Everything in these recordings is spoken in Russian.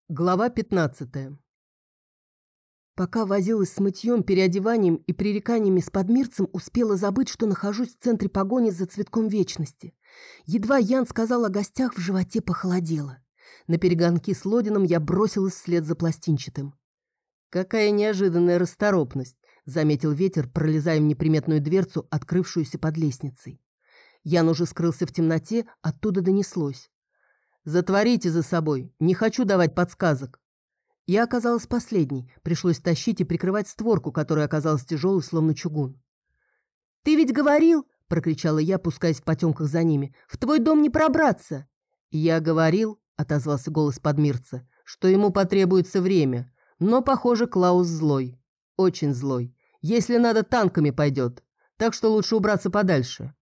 Глава 15. Пока возилась с мытьем, переодеванием и пререканиями с подмирцем, успела забыть, что нахожусь в центре погони за цветком вечности. Едва Ян сказал о гостях, в животе похолодело. На перегонки с Лодином я бросилась вслед за пластинчатым. «Какая неожиданная расторопность!» — заметил ветер, пролезая в неприметную дверцу, открывшуюся под лестницей. Ян уже скрылся в темноте, оттуда донеслось: «Затворите за собой, не хочу давать подсказок». Я оказалась последней, пришлось тащить и прикрывать створку, которая оказалась тяжелой, словно чугун. «Ты ведь говорил, — прокричала я, пускаясь в потемках за ними, — в твой дом не пробраться!» «Я говорил, — отозвался голос подмирца, — что ему потребуется время, но, похоже, Клаус злой, очень злой. Если надо, танками пойдет, так что лучше убраться подальше».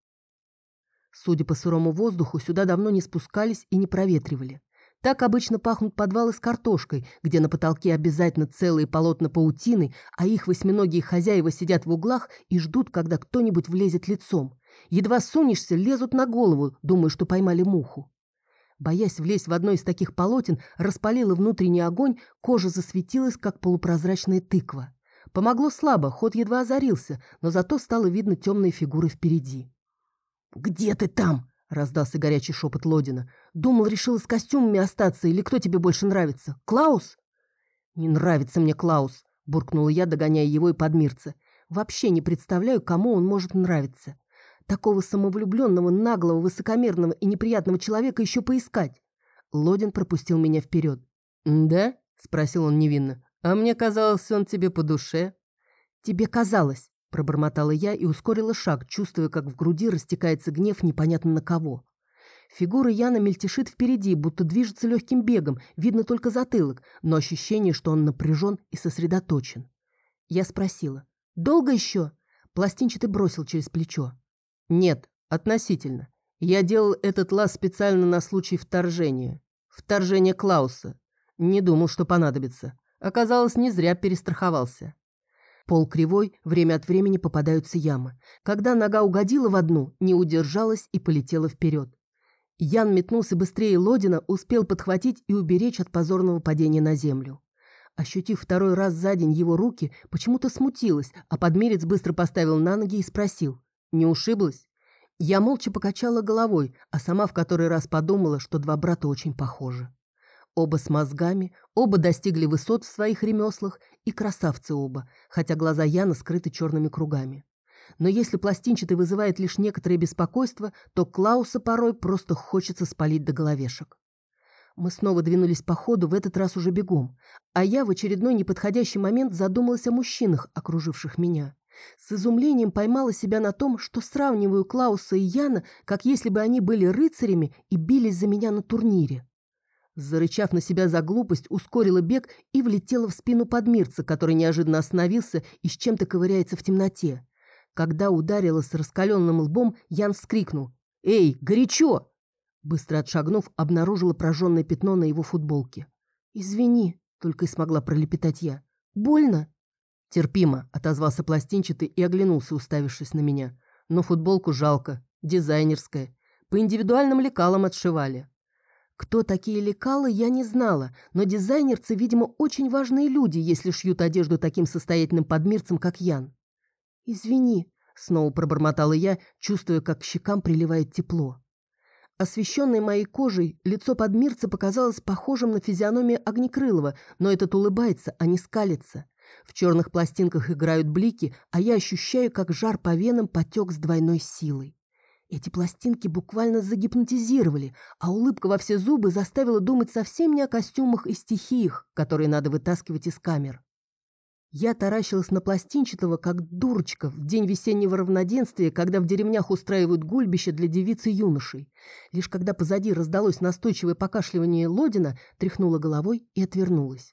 Судя по сырому воздуху, сюда давно не спускались и не проветривали. Так обычно пахнут подвалы с картошкой, где на потолке обязательно целые полотна паутины, а их восьминогие хозяева сидят в углах и ждут, когда кто-нибудь влезет лицом. Едва сунешься, лезут на голову, думая, что поймали муху. Боясь влезть в одно из таких полотен, распалила внутренний огонь, кожа засветилась, как полупрозрачная тыква. Помогло слабо, ход едва озарился, но зато стало видно темные фигуры впереди. «Где ты там?» — раздался горячий шепот Лодина. «Думал, решила с костюмами остаться, или кто тебе больше нравится? Клаус?» «Не нравится мне Клаус», — буркнула я, догоняя его и подмирца. «Вообще не представляю, кому он может нравиться. Такого самовлюбленного, наглого, высокомерного и неприятного человека еще поискать». Лодин пропустил меня вперед. «Да?» — спросил он невинно. «А мне казалось, он тебе по душе». «Тебе казалось», — пробормотала я и ускорила шаг, чувствуя, как в груди растекается гнев непонятно на кого. Фигура Яна мельтешит впереди, будто движется легким бегом, видно только затылок, но ощущение, что он напряжен и сосредоточен. Я спросила: «Долго еще?» Пластинчатый бросил через плечо: «Нет, относительно. Я делал этот лаз специально на случай вторжения. Вторжение Клауса. Не думал, что понадобится. Оказалось, не зря перестраховался». Пол кривой, время от времени попадаются ямы. Когда нога угодила в одну, не удержалась и полетела вперед. Ян метнулся быстрее Лодина, успел подхватить и уберечь от позорного падения на землю. Ощутив второй раз за день его руки, почему-то смутилась, а подмерец быстро поставил на ноги и спросил: «Не ушиблась?» Я молча покачала головой, а сама в который раз подумала, что два брата очень похожи. Оба с мозгами, оба достигли высот в своих ремеслах, и красавцы оба, хотя глаза Яна скрыты черными кругами. Но если пластинчатый вызывает лишь некоторое беспокойство, то Клауса порой просто хочется спалить до головешек. Мы снова двинулись по ходу, в этот раз уже бегом, а я в очередной неподходящий момент задумалась о мужчинах, окруживших меня. С изумлением поймала себя на том, что сравниваю Клауса и Яна, как если бы они были рыцарями и бились за меня на турнире. Зарычав на себя за глупость, ускорила бег и влетела в спину подмирца, который неожиданно остановился и с чем-то ковыряется в темноте. Когда ударила с раскаленным лбом, Ян вскрикнул: «Эй, горячо!» Быстро отшагнув, обнаружила прожженное пятно на его футболке. «Извини», — только и смогла пролепетать я. «Больно?» «Терпимо», — отозвался пластинчатый и оглянулся, уставившись на меня. «Но футболку жалко, дизайнерская. По индивидуальным лекалам отшивали». Кто такие лекалы, я не знала, но дизайнерцы, видимо, очень важные люди, если шьют одежду таким состоятельным подмирцам, как Ян. «Извини», — снова пробормотала я, чувствуя, как к щекам приливает тепло. Освещенное моей кожей, лицо подмирца показалось похожим на физиономию Огнекрылова, но этот улыбается, а не скалится. В черных пластинках играют блики, а я ощущаю, как жар по венам потек с двойной силой. Эти пластинки буквально загипнотизировали, а улыбка во все зубы заставила думать совсем не о костюмах и стихиях, которые надо вытаскивать из камер. Я таращилась на пластинчатого, как дурочка, в день весеннего равноденствия, когда в деревнях устраивают гульбище для девиц и юношей. Лишь когда позади раздалось настойчивое покашливание Лодина, тряхнула головой и отвернулась.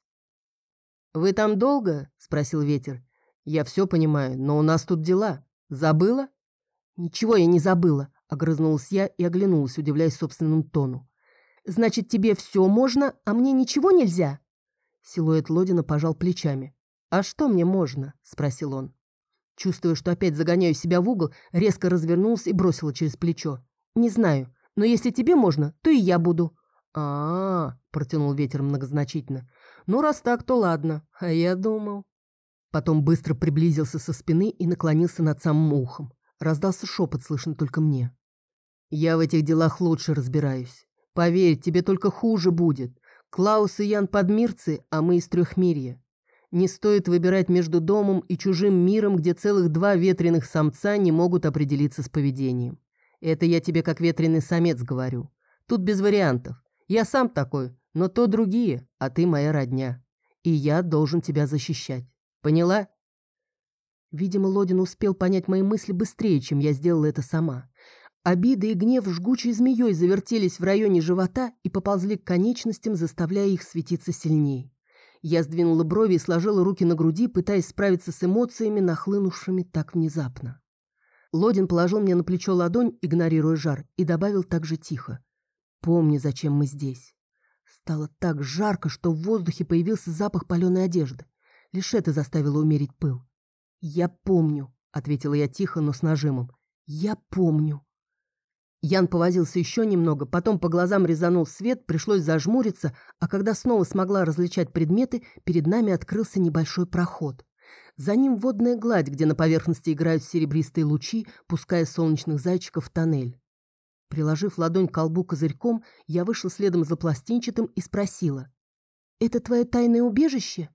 «Вы там долго?» — спросил ветер. «Я все понимаю, но у нас тут дела. Забыла?» «Ничего я не забыла», — огрызнулась я и оглянулась, удивляясь собственному тону. «Значит, тебе все можно, а мне ничего нельзя?» Силуэт Лодина пожал плечами. «А что мне можно?» — спросил он. Чувствуя, что опять загоняю себя в угол, резко развернулась и бросила через плечо. «Не знаю, но если тебе можно, то и я буду». протянул ветер многозначительно. «Ну, раз так, то ладно. А я думал...» Потом быстро приблизился со спины и наклонился над самым ухом. Раздался шепот, слышно только мне. «Я в этих делах лучше разбираюсь. Поверь, тебе только хуже будет. Клаус и Ян подмирцы, а мы из Трехмирья. Не стоит выбирать между домом и чужим миром, где целых 2 ветреных самца не могут определиться с поведением. Это я тебе как ветреный самец говорю. Тут без вариантов. Я сам такой, но то другие, а ты моя родня. И я должен тебя защищать. Поняла?» Видимо, Лодин успел понять мои мысли быстрее, чем я сделала это сама. Обида и гнев жгучей змеей завертелись в районе живота и поползли к конечностям, заставляя их светиться сильней. Я сдвинула брови и сложила руки на груди, пытаясь справиться с эмоциями, нахлынувшими так внезапно. Лодин положил мне на плечо ладонь, игнорируя жар, и добавил так же тихо. «Помни, зачем мы здесь». Стало так жарко, что в воздухе появился запах паленой одежды. Лишь это заставило умерить пыл. «Я помню», — ответила я тихо, но с нажимом. «Я помню». Ян повозился еще немного, потом по глазам резанул свет, пришлось зажмуриться, а когда снова смогла различать предметы, перед нами открылся небольшой проход. За ним водная гладь, где на поверхности играют серебристые лучи, пуская солнечных зайчиков в тоннель. Приложив ладонь к колбу козырьком, я вышла следом за пластинчатым и спросила. «Это твое тайное убежище?»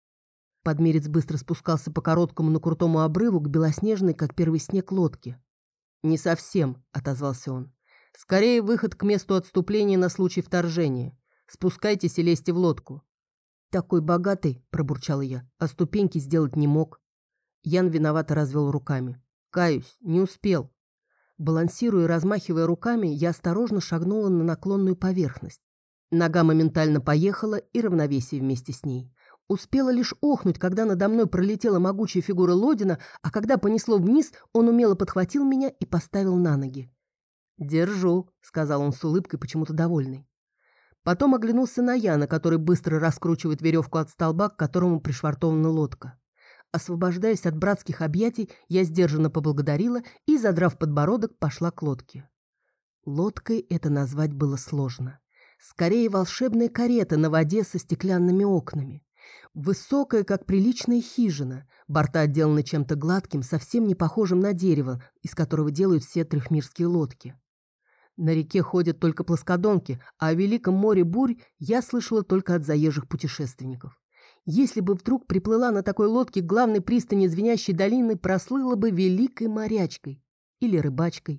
Подмерец быстро спускался по короткому, но крутому обрыву к белоснежной, как первый снег, лодке. «Не совсем», — отозвался он. «Скорее выход к месту отступления на случай вторжения. Спускайтесь и лезьте в лодку». «Такой богатый», — пробурчала я, — «а ступеньки сделать не мог». Ян виновато развел руками. «Каюсь, не успел». Балансируя и размахивая руками, я осторожно шагнула на наклонную поверхность. Нога моментально поехала, и равновесие вместе с ней. Успела лишь охнуть, когда надо мной пролетела могучая фигура Лодина, а когда понесло вниз, он умело подхватил меня и поставил на ноги. «Держу», — сказал он с улыбкой, почему-то довольный. Потом оглянулся на Яна, который быстро раскручивает веревку от столба, к которому пришвартована лодка. Освобождаясь от братских объятий, я сдержанно поблагодарила и, задрав подбородок, пошла к лодке. Лодкой это назвать было сложно. Скорее, волшебная карета на воде со стеклянными окнами. Высокая, как приличная хижина, борта отделаны чем-то гладким, совсем не похожим на дерево, из которого делают все трехмирские лодки. На реке ходят только плоскодонки, а о великом море бурь я слышала только от заезжих путешественников. Если бы вдруг приплыла на такой лодке к главной пристани Звенящей долины, прослыла бы великой морячкой или рыбачкой.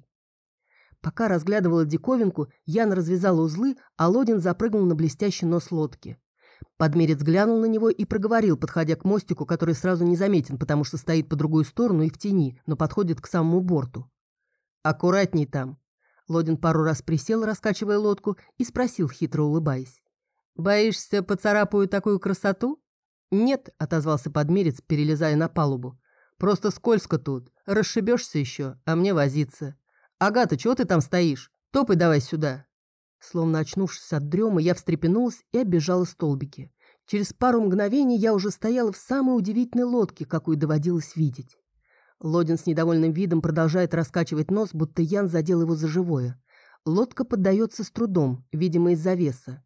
Пока разглядывала диковинку, Ян развязал узлы, а Лодин запрыгнул на блестящий нос лодки. Подмерец глянул на него и проговорил, подходя к мостику, который сразу не заметен, потому что стоит по другую сторону и в тени, но подходит к самому борту. «Аккуратней там». Лодин пару раз присел, раскачивая лодку, и спросил, хитро улыбаясь. «Боишься, поцарапаю такую красоту?» «Нет», — отозвался Подмерец, перелезая на палубу. «Просто скользко тут. Расшибешься еще, а мне возиться. Агата, чего ты там стоишь? Топай давай сюда». Словно очнувшись от дремы, я встрепенулась и оббежала столбики. Через пару мгновений я уже стояла в самой удивительной лодке, какую доводилось видеть. Лодин с недовольным видом продолжает раскачивать нос, будто Ян задел его за живое. Лодка поддается с трудом, видимо, из-за веса.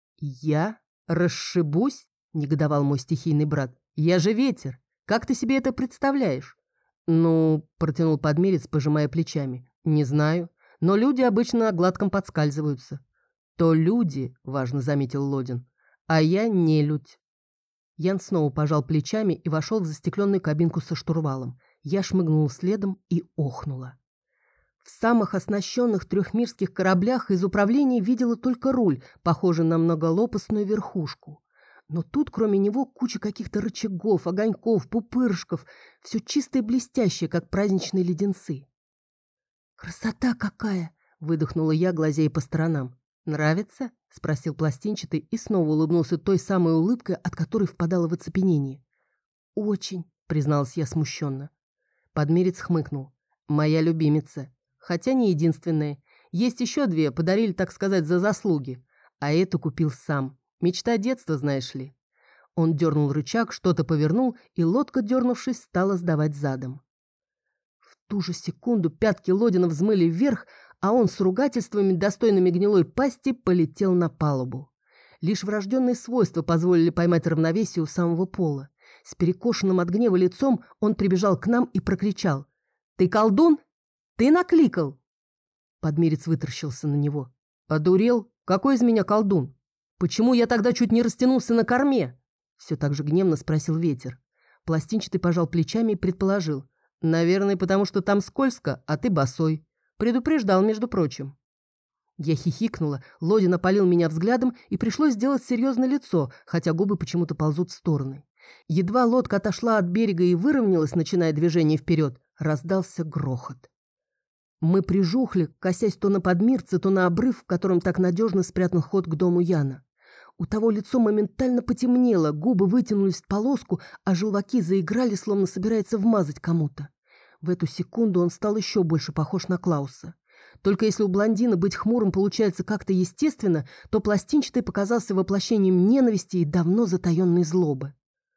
«Я? Расшибусь?» — негодовал мой стихийный брат. «Я же ветер. Как ты себе это представляешь?» «Ну...» — протянул Подмерец, пожимая плечами. «Не знаю. Но люди обычно на гладком подскальзываются». «То люди», — важно заметил Лодин, — «а я не людь». Ян снова пожал плечами и вошел в застекленную кабинку со штурвалом. Я шмыгнула следом и охнула. В самых оснащенных трехмирских кораблях из управления видела только руль, похожий на многолопастную верхушку. Но тут, кроме него, куча каких-то рычагов, огоньков, пупырышков, все чистое и блестящее, как праздничные леденцы. «Красота какая!» — выдохнула я, глазея по сторонам. «Нравится?» — спросил пластинчатый и снова улыбнулся той самой улыбкой, от которой впадала в оцепенение. «Очень», — призналась я смущенно. Подмерец хмыкнул. «Моя любимица. Хотя не единственная. Есть еще 2, подарили, так сказать, за заслуги. А эту купил сам. Мечта детства, знаешь ли». Он дернул рычаг, что-то повернул, и лодка, дернувшись, стала сдавать задом. В ту же секунду пятки Лодина взмыли вверх, а он с ругательствами, достойными гнилой пасти, полетел на палубу. Лишь врожденные свойства позволили поймать равновесие у самого пола. С перекошенным от гнева лицом он прибежал к нам и прокричал: «Ты колдун? Ты накликал!» Подмирец вытаращился на него. «Одурел? Какой из меня колдун? Почему я тогда чуть не растянулся на корме?» Все так же гневно спросил Ветер. Пластинчатый пожал плечами и предположил: «Наверное, потому что там скользко, а ты босой. Предупреждал, между прочим». Я хихикнула, Лодин опалил меня взглядом, и пришлось сделать серьезное лицо, хотя губы почему-то ползут в стороны. Едва лодка отошла от берега и выровнялась, начиная движение вперед, раздался грохот. Мы прижухли, косясь то на Подмирца, то на обрыв, в котором так надежно спрятан ход к дому Яна. У того лицо моментально потемнело, губы вытянулись в полоску, а желваки заиграли, словно собирается вмазать кому-то. В эту секунду он стал еще больше похож на Клауса. Только если у блондина быть хмурым получается как-то естественно, то пластинчатый показался воплощением ненависти и давно затаенной злобы.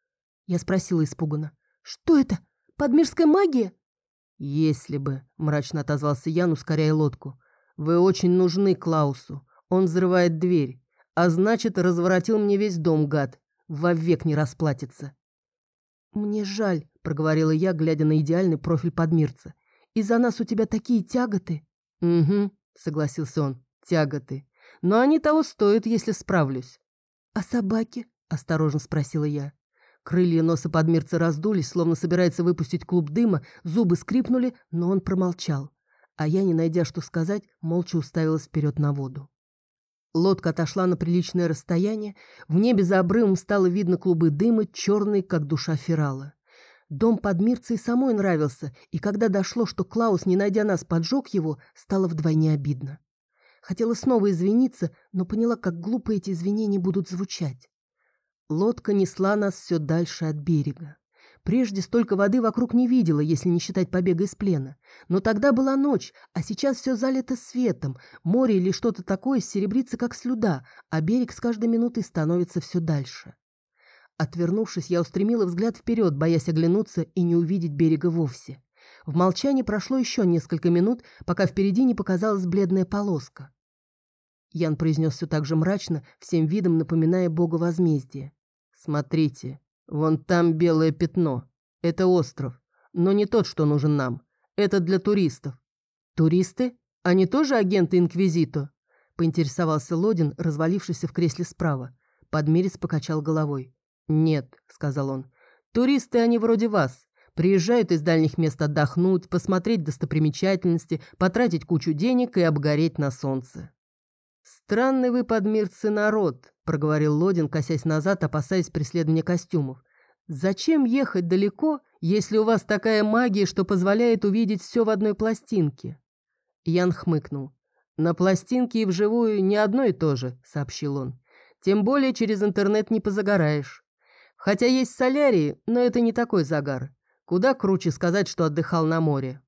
Я спросила испуганно: «Что это? Подмирская магия?» «Если бы», — мрачно отозвался Ян, ускоряя лодку. «Вы очень нужны Клаусу. Он взрывает дверь. А значит, разворотил мне весь дом, гад. Вовек не расплатится». «Мне жаль», — проговорила я, глядя на идеальный профиль Подмирца. «Из-за нас у тебя такие тяготы». «Угу», — согласился он, — «тяготы. Но они того стоят, если справлюсь». «А собаки?» — осторожно спросила я. Крылья носа Подмирца раздулись, словно собирается выпустить клуб дыма, зубы скрипнули, но он промолчал. А я, не найдя что сказать, молча уставилась вперед на воду. Лодка отошла на приличное расстояние, в небе за обрывом стало видно клубы дыма, черные, как душа Ферала. Дом Подмирца и самой нравился, и когда дошло, что Клаус, не найдя нас, поджег его, стало вдвойне обидно. Хотела снова извиниться, но поняла, как глупо эти извинения будут звучать. Лодка несла нас все дальше от берега. Прежде столько воды вокруг не видела, если не считать побега из плена. Но тогда была ночь, а сейчас все залито светом. Море или что-то такое серебрится, как слюда, а берег с каждой минутой становится все дальше. Отвернувшись, я устремила взгляд вперед, боясь оглянуться и не увидеть берега вовсе. В молчании прошло еще несколько минут, пока впереди не показалась бледная полоска. Ян произнес все так же мрачно, всем видом напоминая бога возмездия. «Смотрите, вон там белое пятно. Это остров, но не тот, что нужен нам. Это для туристов». «Туристы? Они тоже агенты Инквизито?» — поинтересовался Лодин, развалившийся в кресле справа. Подмирец покачал головой. «Нет», — сказал он, — «туристы они вроде вас. Приезжают из дальних мест отдохнуть, посмотреть достопримечательности, потратить кучу денег и обгореть на солнце». «Странный вы, подмирцы, народ», — проговорил Лодин, косясь назад, опасаясь преследования костюмов. «Зачем ехать далеко, если у вас такая магия, что позволяет увидеть все в одной пластинке?» Ян хмыкнул. «На пластинке и вживую не одно и то же», — сообщил он. «Тем более через интернет не позагораешь. Хотя есть солярии, но это не такой загар. Куда круче сказать, что отдыхал на море».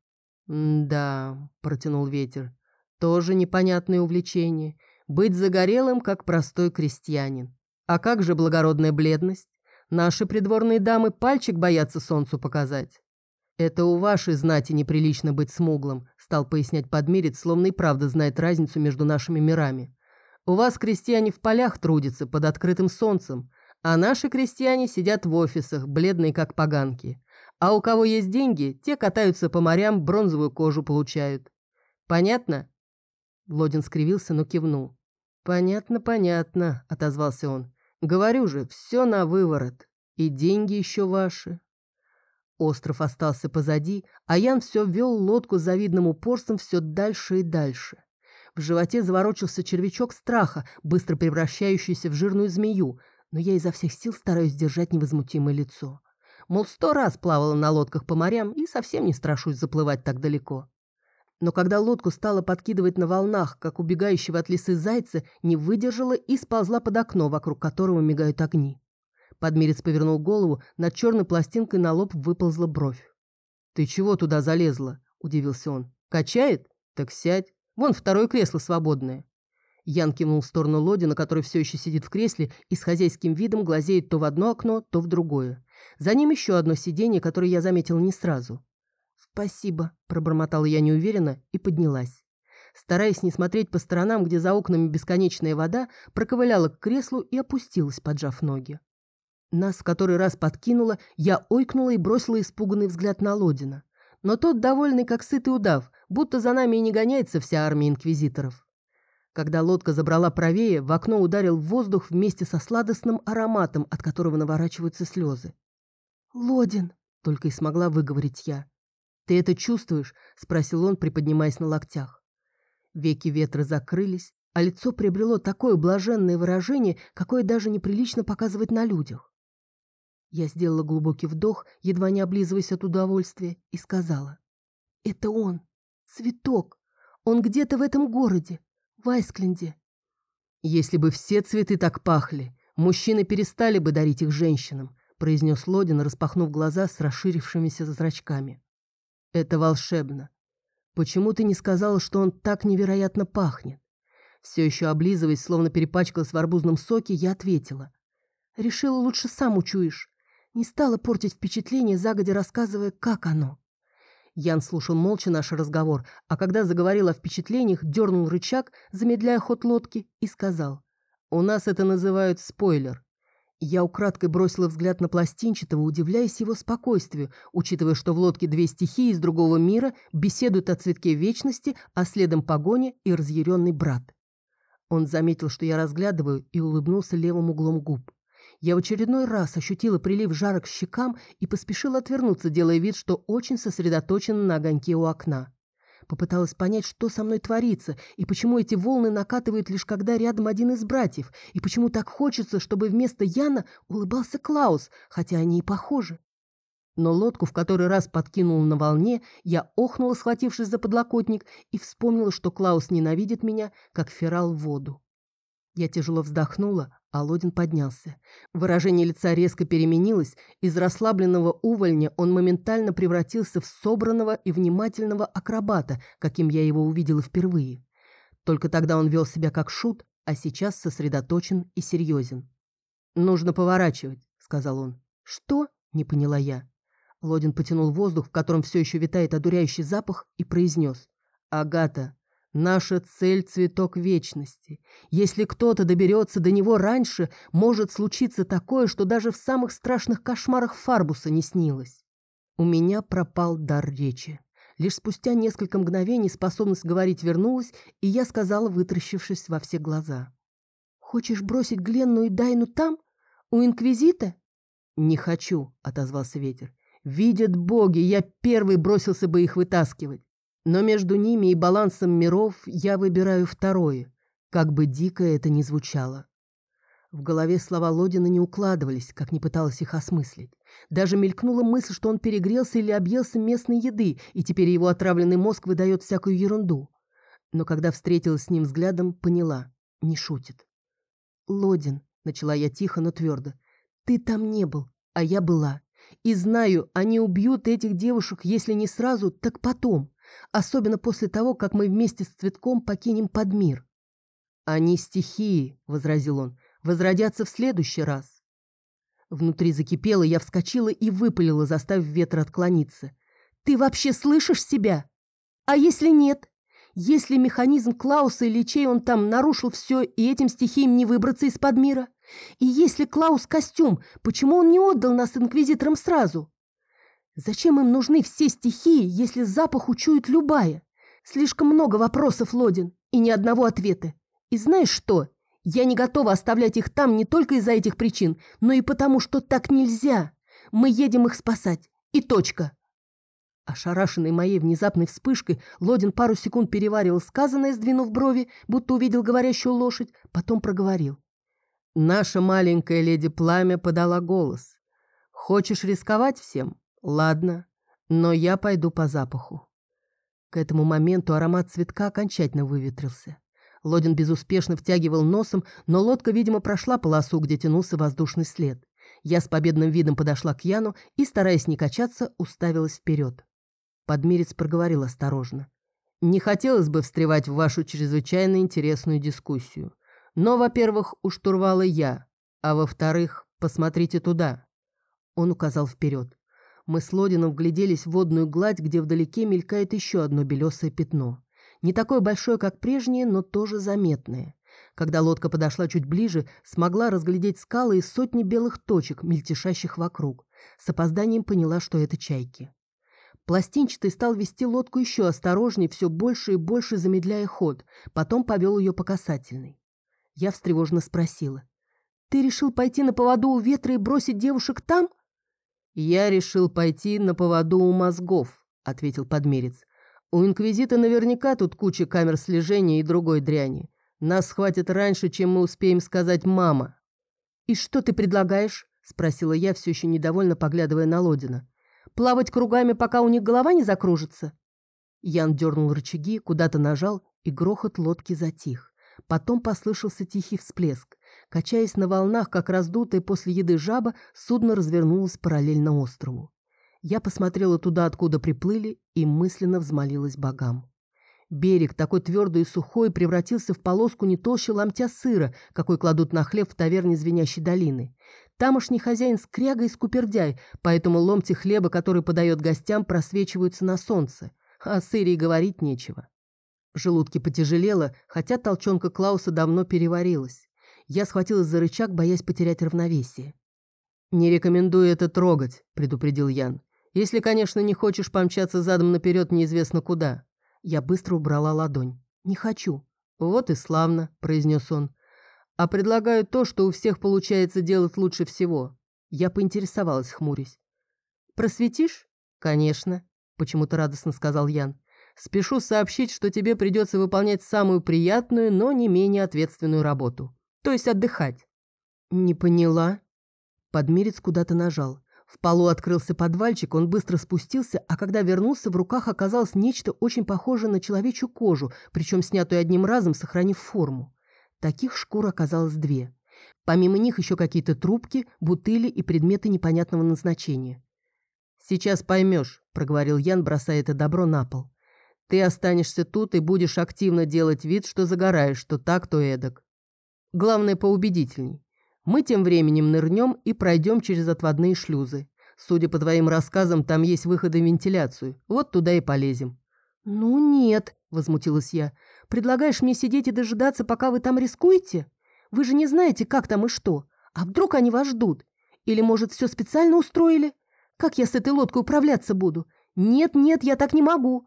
«Да», — протянул Ветер, — «тоже непонятное увлечение. Быть загорелым, как простой крестьянин. А как же благородная бледность? Наши придворные дамы пальчик боятся солнцу показать». «Это у вашей знати неприлично быть смуглым», — стал пояснять Подмирец, словно и правда знает разницу между нашими мирами. «У вас крестьяне в полях трудятся под открытым солнцем, а наши крестьяне сидят в офисах, бледные как поганки. А у кого есть деньги, те катаются по морям, бронзовую кожу получают. Понятно?» Лодин скривился, но кивнул. «Понятно, понятно», — отозвался он. «Говорю же, все на выворот. И деньги еще ваши». Остров остался позади, а Ян все вел лодку с завидным упорством все дальше и дальше. В животе заворочился червячок страха, быстро превращающийся в жирную змею, но я изо всех сил стараюсь держать невозмутимое лицо. Мол, 100 раз плавала на лодках по морям и совсем не страшусь заплывать так далеко. Но когда лодку стало подкидывать на волнах, как убегающего от лисы зайца, не выдержала и сползла под окно, вокруг которого мигают огни. Подмирец повернул голову, над черной пластинкой на лоб выползла бровь. «Ты чего туда залезла?» – удивился он. «Качает? Так сядь. Вон второе кресло свободное». Ян кивнул в сторону Лодина, который все еще сидит в кресле и с хозяйским видом глазеет то в одно окно, то в другое. За ним еще одно сиденье, которое я заметила не сразу. «Спасибо», – пробормотала я неуверенно и поднялась. стараясь не смотреть по сторонам, где за окнами бесконечная вода, проковыляла к креслу и опустилась, поджав ноги. Нас в который раз подкинуло, я ойкнула и бросила испуганный взгляд на Лодина. Но тот, довольный как сытый удав, будто за нами и не гоняется вся армия инквизиторов. Когда лодка забрала правее, в окно ударил воздух вместе со сладостным ароматом, от которого наворачиваются слезы. «Лодин!» — только и смогла выговорить я. «Ты это чувствуешь?» — спросил он, приподнимаясь на локтях. Веки ветра закрылись, а лицо приобрело такое блаженное выражение, какое даже неприлично показывать на людях. Я сделала глубокий вдох, едва не облизываясь от удовольствия, и сказала: «Это он, цветок. Он где-то в этом городе, в Айскленде». «Если бы все цветы так пахли, мужчины перестали бы дарить их женщинам», произнес Лодин, распахнув глаза с расширившимися зрачками. «Это волшебно. Почему ты не сказала, что он так невероятно пахнет?» Все еще облизываясь, словно перепачкалась в арбузном соке, я ответила: «Решила, лучше сам учуешь». Не стала портить впечатление, загодя рассказывая, как оно. Ян слушал молча наш разговор, а когда заговорил о впечатлениях, дернул рычаг, замедляя ход лодки, и сказал: «У нас это называют спойлер». Я украдкой бросила взгляд на Пластинчатого, удивляясь его спокойствию, учитывая, что в лодке две стихии из другого мира беседуют о цветке вечности, а следом погоня и разъяренный брат. Он заметил, что я разглядываю, и улыбнулся левым углом губ. Я в очередной раз ощутила прилив жара к щекам и поспешила отвернуться, делая вид, что очень сосредоточена на огоньке у окна. Попыталась понять, что со мной творится, и почему эти волны накатывают лишь когда рядом один из братьев, и почему так хочется, чтобы вместо Яна улыбался Клаус, хотя они и похожи. Но лодку в который раз подкинула на волне, я охнула, схватившись за подлокотник, и вспомнила, что Клаус ненавидит меня, как Ферал воду. Я тяжело вздохнула, а Лодин поднялся. Выражение лица резко переменилось. Из расслабленного увольня он моментально превратился в собранного и внимательного акробата, каким я его увидела впервые. Только тогда он вел себя как шут, а сейчас сосредоточен и серьезен. «Нужно поворачивать», — сказал он. «Что?» — не поняла я. Лодин потянул воздух, в котором все еще витает одуряющий запах, и произнес: «Агата, наша цель — цветок вечности. Если кто-то доберется до него раньше, может случиться такое, что даже в самых страшных кошмарах Фарбуса не снилось». У меня пропал дар речи. Лишь спустя несколько мгновений способность говорить вернулась, и я сказала, вытаращившись во все глаза: «Хочешь бросить Гленну и Дайну там? У Инквизита?» «Не хочу», — отозвался ветер. «Видят боги, я первый бросился бы их вытаскивать. Но между ними и балансом миров я выбираю второе, как бы дико это ни звучало». В голове слова Лодина не укладывались, как не пыталась их осмыслить. Даже мелькнула мысль, что он перегрелся или объелся местной еды, и теперь его отравленный мозг выдает всякую ерунду. Но когда встретилась с ним взглядом, поняла — не шутит. «Лодин», — начала я тихо, но твердо, — «ты там не был, а я была. И знаю, они убьют этих девушек, если не сразу, так потом. Особенно после того, как мы вместе с Цветком покинем Подмир». «Они стихии», — возразил он, — «возродятся в следующий раз». Внутри закипело, я вскочила и выпалила, заставив ветер отклониться: «Ты вообще слышишь себя? А если нет? Если механизм Клауса или чей он там нарушил все, и этим стихиям не выбраться из Подмира? И если Клаус костюм, почему он не отдал нас инквизиторам сразу? Зачем им нужны все стихии, если запах учует любая? Слишком много вопросов, Лодин, и ни одного ответа. И знаешь что? Я не готова оставлять их там не только из-за этих причин, но и потому, что так нельзя. Мы едем их спасать. И точка». Ошарашенный моей внезапной вспышкой, Лодин пару секунд переваривал сказанное, сдвинув брови, будто увидел говорящую лошадь, потом проговорил: «Наша маленькая леди Пламя подала голос. Хочешь рисковать всем? Ладно, но я пойду по запаху». К этому моменту аромат цветка окончательно выветрился. Лодин безуспешно втягивал носом, но лодка, видимо, прошла полосу, где тянулся воздушный след. Я с победным видом подошла к Яну и, стараясь не качаться, уставилась вперед. Подмирец проговорил осторожно: «Не хотелось бы встревать в вашу чрезвычайно интересную дискуссию. Но, во-первых, у штурвала я, а во-вторых, посмотрите туда». Он указал вперед. Мы с Лодином вгляделись в водную гладь, где вдалеке мелькает еще одно белесое пятно. Не такое большое, как прежнее, но тоже заметное. Когда лодка подошла чуть ближе, смогла разглядеть скалы и сотни белых точек, мельтешащих вокруг. С опозданием поняла, что это чайки. Пластинчатый стал вести лодку еще осторожнее, все больше и больше замедляя ход. Потом повел ее по касательной. Я встревоженно спросила: «Ты решил пойти на поводу у ветра и бросить девушек там?» «Я решил пойти на поводу у мозгов», — ответил подмерец. «У инквизита наверняка тут куча камер слежения и другой дряни. Нас схватят раньше, чем мы успеем сказать «мама». «И что ты предлагаешь?» — спросила я, все еще недовольно поглядывая на Лодина. «Плавать кругами, пока у них голова не закружится?» Ян дернул рычаги, куда-то нажал, и грохот лодки затих. Потом послышался тихий всплеск. Качаясь на волнах, как раздутая после еды жаба, судно развернулось параллельно острову. Я посмотрела туда, откуда приплыли, и мысленно взмолилась богам. Берег, такой твердый и сухой, превратился в полоску не толще ломтя сыра, какой кладут на хлеб в таверне Звенящей долины. Тамошний хозяин скряга и скупердяй, поэтому ломти хлеба, который подает гостям, просвечиваются на солнце. А о сыре и говорить нечего. В желудке потяжелело, хотя толчонка Клауса давно переварилась. Я схватилась за рычаг, боясь потерять равновесие. «Не рекомендую это трогать», — предупредил Ян. «Если, конечно, не хочешь помчаться задом наперед неизвестно куда». Я быстро убрала ладонь. «Не хочу». «Вот и славно», — произнес он. «А предлагаю то, что у всех получается делать лучше всего». Я поинтересовалась, хмурясь. «Просветишь?» «Конечно», — почему-то радостно сказал Ян. «Спешу сообщить, что тебе придется выполнять самую приятную, но не менее ответственную работу. То есть отдыхать». «Не поняла». Подмерец куда-то нажал. В полу открылся подвальчик, он быстро спустился, а когда вернулся, в руках оказалось нечто очень похожее на человечью кожу, причем снятую одним разом, сохранив форму. Таких шкур оказалось 2. Помимо них еще какие-то трубки, бутыли и предметы непонятного назначения. «Сейчас поймешь», — проговорил Ян, бросая это добро на пол. «Ты останешься тут и будешь активно делать вид, что загораешь, то так, то эдак. Главное, поубедительней. Мы тем временем нырнем и пройдем через отводные шлюзы. Судя по твоим рассказам, там есть выходы в вентиляцию. Вот туда и полезем». «Ну нет», — возмутилась я. «Предлагаешь мне сидеть и дожидаться, пока вы там рискуете? Вы же не знаете, как там и что. А вдруг они вас ждут? Или, может, все специально устроили? Как я с этой лодкой управляться буду? Нет, нет, я так не могу».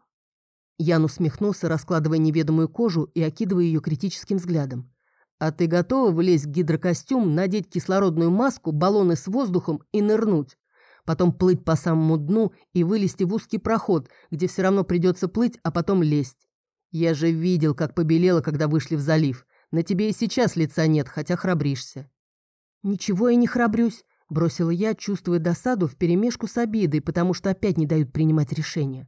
Ян усмехнулся, раскладывая неведомую кожу и окидывая ее критическим взглядом. «А ты готова влезть в гидрокостюм, надеть кислородную маску, баллоны с воздухом и нырнуть? Потом плыть по самому дну и вылезти в узкий проход, где все равно придется плыть, а потом лезть. Я же видел, как побелела, когда вышли в залив. На тебе и сейчас лица нет, хотя храбришься». «Ничего я не храбрюсь», — бросила я, чувствуя досаду вперемешку с обидой, потому что опять не дают принимать решения.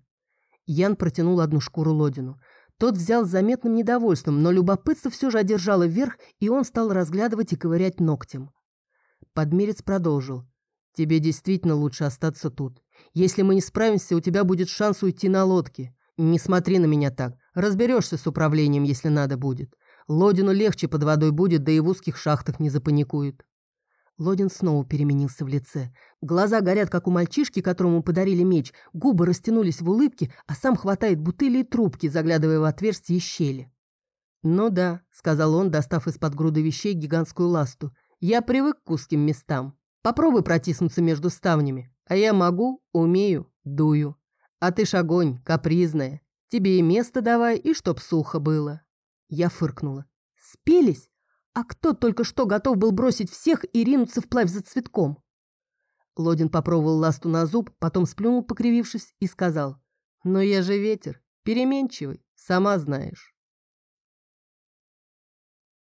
Ян протянул одну шкуру Лодину. Тот взял с заметным недовольством, но любопытство все же одержало верх, и он стал разглядывать и ковырять ногтем. Подмерец продолжил. «Тебе действительно лучше остаться тут. Если мы не справимся, у тебя будет шанс уйти на лодке. Не смотри на меня так. Разберешься с управлением, если надо будет. Лодину легче под водой будет, да и в узких шахтах не запаникует». Лодин снова переменился в лице. Глаза горят, как у мальчишки, которому подарили меч, губы растянулись в улыбке, а сам хватает бутыли и трубки, заглядывая в отверстие и щели. «Ну да», — сказал он, достав из-под груды вещей гигантскую ласту, — «я привык к узким местам. Попробуй протиснуться между ставнями. А я могу, умею, дую. А ты ж огонь, капризная. Тебе и место давай, и чтоб сухо было». Я фыркнула. «Спелись? А кто только что готов был бросить всех и ринуться вплавь за цветком?» Лодин попробовал ласту на зуб, потом сплюнул, покривившись, и сказал: «Но я же ветер, переменчивый, сама знаешь».